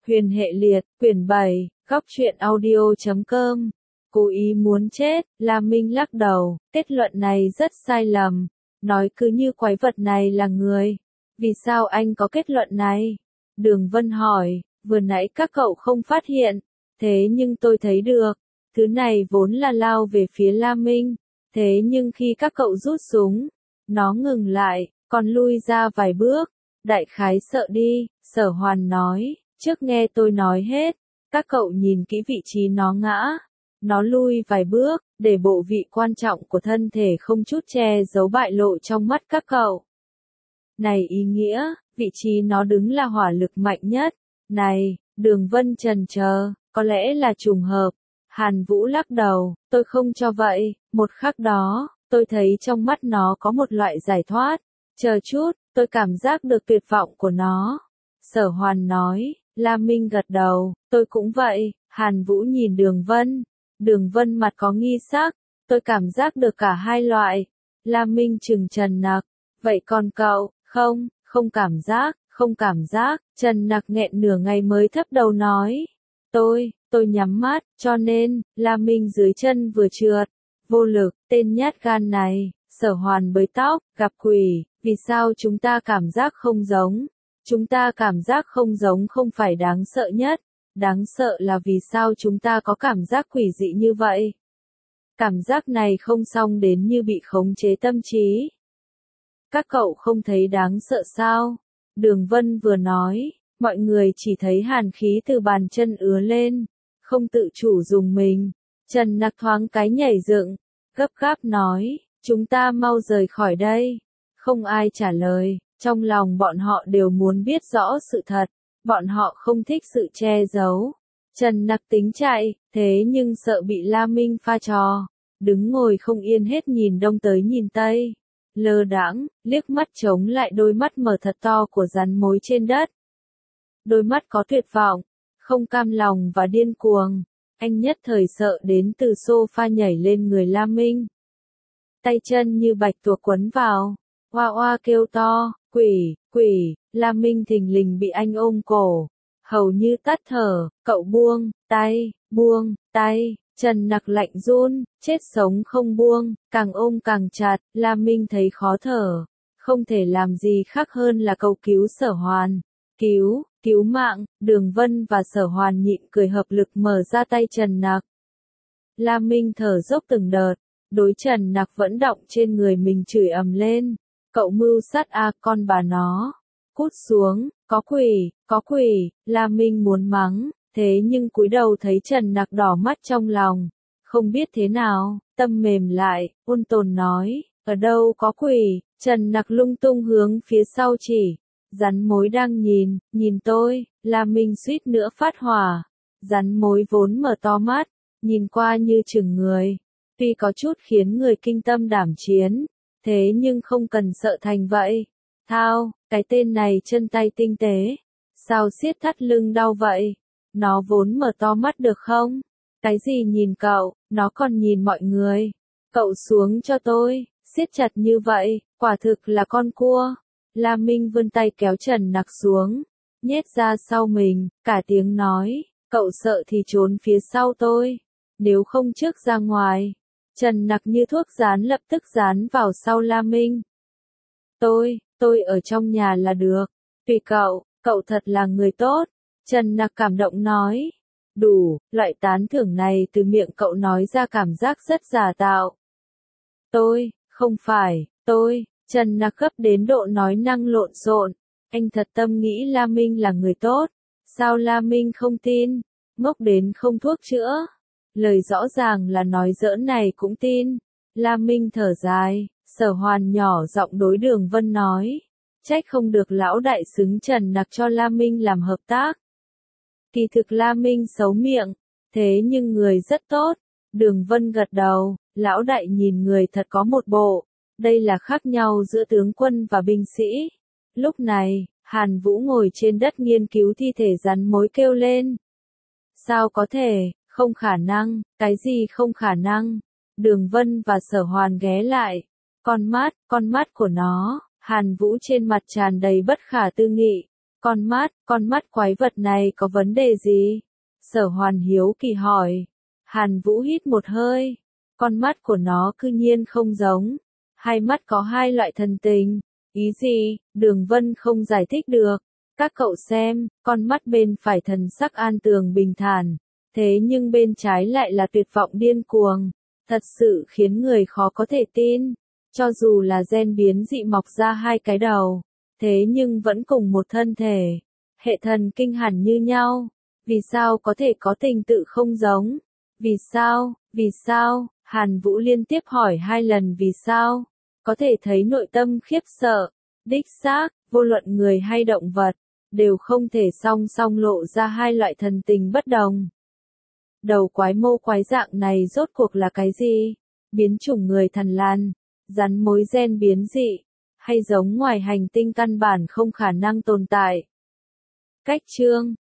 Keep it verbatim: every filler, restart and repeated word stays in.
Huyền hệ liệt, quyển bảy, góc truyện audio chấm com. Cố ý muốn chết, La Minh lắc đầu, kết luận này rất sai lầm. Nói cứ như quái vật này là người. Vì sao anh có kết luận này? Đường Vân hỏi, vừa nãy các cậu không phát hiện. Thế nhưng tôi thấy được. Thứ này vốn là lao về phía La Minh. Thế nhưng khi các cậu rút súng, nó ngừng lại, còn lui ra vài bước. Đại khái sợ đi, Sở Hoàn nói, trước nghe tôi nói hết. Các cậu nhìn kỹ vị trí nó ngã. Nó lui vài bước, để bộ vị quan trọng của thân thể không chút che giấu bại lộ trong mắt các cậu. Này ý nghĩa, vị trí nó đứng là hỏa lực mạnh nhất. Này, Đường Vân chần chờ, có lẽ là trùng hợp. Hàn Vũ lắc đầu, tôi không cho vậy, một khắc đó, tôi thấy trong mắt nó có một loại giải thoát. Chờ chút, tôi cảm giác được tuyệt vọng của nó. Sở Hoàn nói, La Minh gật đầu, tôi cũng vậy. Hàn Vũ nhìn Đường Vân. Đường Vân mặt có nghi sắc, tôi cảm giác được cả hai loại. La Minh trừng Trần Nặc, vậy còn cậu, không, không cảm giác, không cảm giác. Trần Nặc nghẹn nửa ngày mới thấp đầu nói, tôi, tôi nhắm mắt, cho nên, La Minh dưới chân vừa trượt, vô lực, tên nhát gan này. Sở Hoàn bới tóc, gặp quỷ, vì sao chúng ta cảm giác không giống? Chúng ta cảm giác không giống không phải đáng sợ nhất. Đáng sợ là vì sao chúng ta có cảm giác quỷ dị như vậy. Cảm giác này không xong đến như bị khống chế tâm trí. Các cậu không thấy đáng sợ sao? Đường Vân vừa nói, mọi người chỉ thấy hàn khí từ bàn chân ứa lên, không tự chủ dùng mình. Trần Nặc thoáng cái nhảy dựng, gấp gáp nói, chúng ta mau rời khỏi đây. Không ai trả lời, trong lòng bọn họ đều muốn biết rõ sự thật. Bọn họ không thích sự che giấu. Trần Nặc tính chạy, thế nhưng sợ bị La Minh pha trò. Đứng ngồi không yên hết nhìn đông tới nhìn tây. Lơ đãng, liếc mắt chống lại đôi mắt mở thật to của rắn mối trên đất. Đôi mắt có tuyệt vọng, không cam lòng và điên cuồng. Anh nhất thời sợ đến từ sofa nhảy lên người La Minh. Tay chân như bạch tuộc quấn vào. Oa oa kêu to, quỷ, quỷ. La Minh thình lình bị anh ôm cổ, hầu như tắt thở. Cậu buông tay, buông tay. Trần Nặc lạnh run, chết sống không buông, càng ôm càng chặt. La Minh thấy khó thở, không thể làm gì khác hơn là cầu cứu Sở Hoàn. Cứu, cứu mạng. Đường Vân và Sở Hoàn nhịn cười hợp lực mở ra tay Trần Nặc. La Minh thở dốc từng đợt, đối Trần Nặc vẫn động trên người mình chửi ầm lên. Cậu mưu sát a con bà nó. Cút xuống, có quỷ, có quỷ. La Minh muốn mắng, thế nhưng cúi đầu thấy Trần Nặc đỏ mắt trong lòng. Không biết thế nào, tâm mềm lại, ôn tồn nói, ở đâu có quỷ. Trần Nặc lung tung hướng phía sau chỉ. Rắn mối đang nhìn, nhìn tôi. La Minh suýt nữa phát hỏa. Rắn mối vốn mở to mắt, nhìn qua như chừng người. Tuy có chút khiến người kinh tâm đảm chiến, thế nhưng không cần sợ thành vậy. Thao, cái tên này chân tay tinh tế. Sao siết thắt lưng đau vậy? Nó vốn mở to mắt được không? Cái gì nhìn cậu, nó còn nhìn mọi người. Cậu xuống cho tôi, siết chặt như vậy, quả thực là con cua. La Minh vươn tay kéo Trần Nặc xuống, nhét ra sau mình, cả tiếng nói, cậu sợ thì trốn phía sau tôi. Nếu không trước ra ngoài. Trần Nặc như thuốc dán lập tức dán vào sau La Minh. Tôi, tôi ở trong nhà là được. Tùy cậu, cậu thật là người tốt. Trần Nặc cảm động nói. Đủ, loại tán thưởng này từ miệng cậu nói ra cảm giác rất giả tạo. Tôi, không phải, tôi. Trần Nặc gấp đến độ nói năng lộn xộn. Anh thật tâm nghĩ La Minh là người tốt. Sao La Minh không tin? Ngốc đến không thuốc chữa. Lời rõ ràng là nói giỡn này cũng tin. La Minh thở dài. Sở Hoàn nhỏ giọng đối Đường Vân nói. Trách không được lão đại xứng Trần Nặc cho La Minh làm hợp tác. Kỳ thực La Minh xấu miệng, thế nhưng người rất tốt. Đường Vân gật đầu. Lão đại nhìn người thật có một bộ. Đây là khác nhau giữa tướng quân và binh sĩ. Lúc này, Hàn Vũ ngồi trên đất nghiên cứu thi thể rắn mối kêu lên. Sao có thể? Không khả năng. Cái gì không khả năng? Đường Vân và Sở Hoàn ghé lại. Con mắt, con mắt của nó. Hàn Vũ trên mặt tràn đầy bất khả tư nghị. Con mắt, con mắt quái vật này có vấn đề gì? Sở Hoàn hiếu kỳ hỏi. Hàn Vũ hít một hơi. Con mắt của nó cư nhiên không giống. Hai mắt có hai loại thần tình. Ý gì? Đường Vân không giải thích được. Các cậu xem, con mắt bên phải thần sắc an tường bình thản. Thế nhưng bên trái lại là tuyệt vọng điên cuồng. Thật sự khiến người khó có thể tin. Cho dù là gen biến dị mọc ra hai cái đầu. Thế nhưng vẫn cùng một thân thể. Hệ thần kinh hẳn như nhau. Vì sao có thể có tình tự không giống? Vì sao? Vì sao? Hàn Vũ liên tiếp hỏi hai lần vì sao? Có thể thấy nội tâm khiếp sợ. Đích xác, vô luận người hay động vật, đều không thể song song lộ ra hai loại thần tình bất đồng. Đầu quái mô quái dạng này rốt cuộc là cái gì? Biến chủng người thần lan, rắn mối gen biến dị, hay giống ngoài hành tinh căn bản không khả năng tồn tại? Cách chương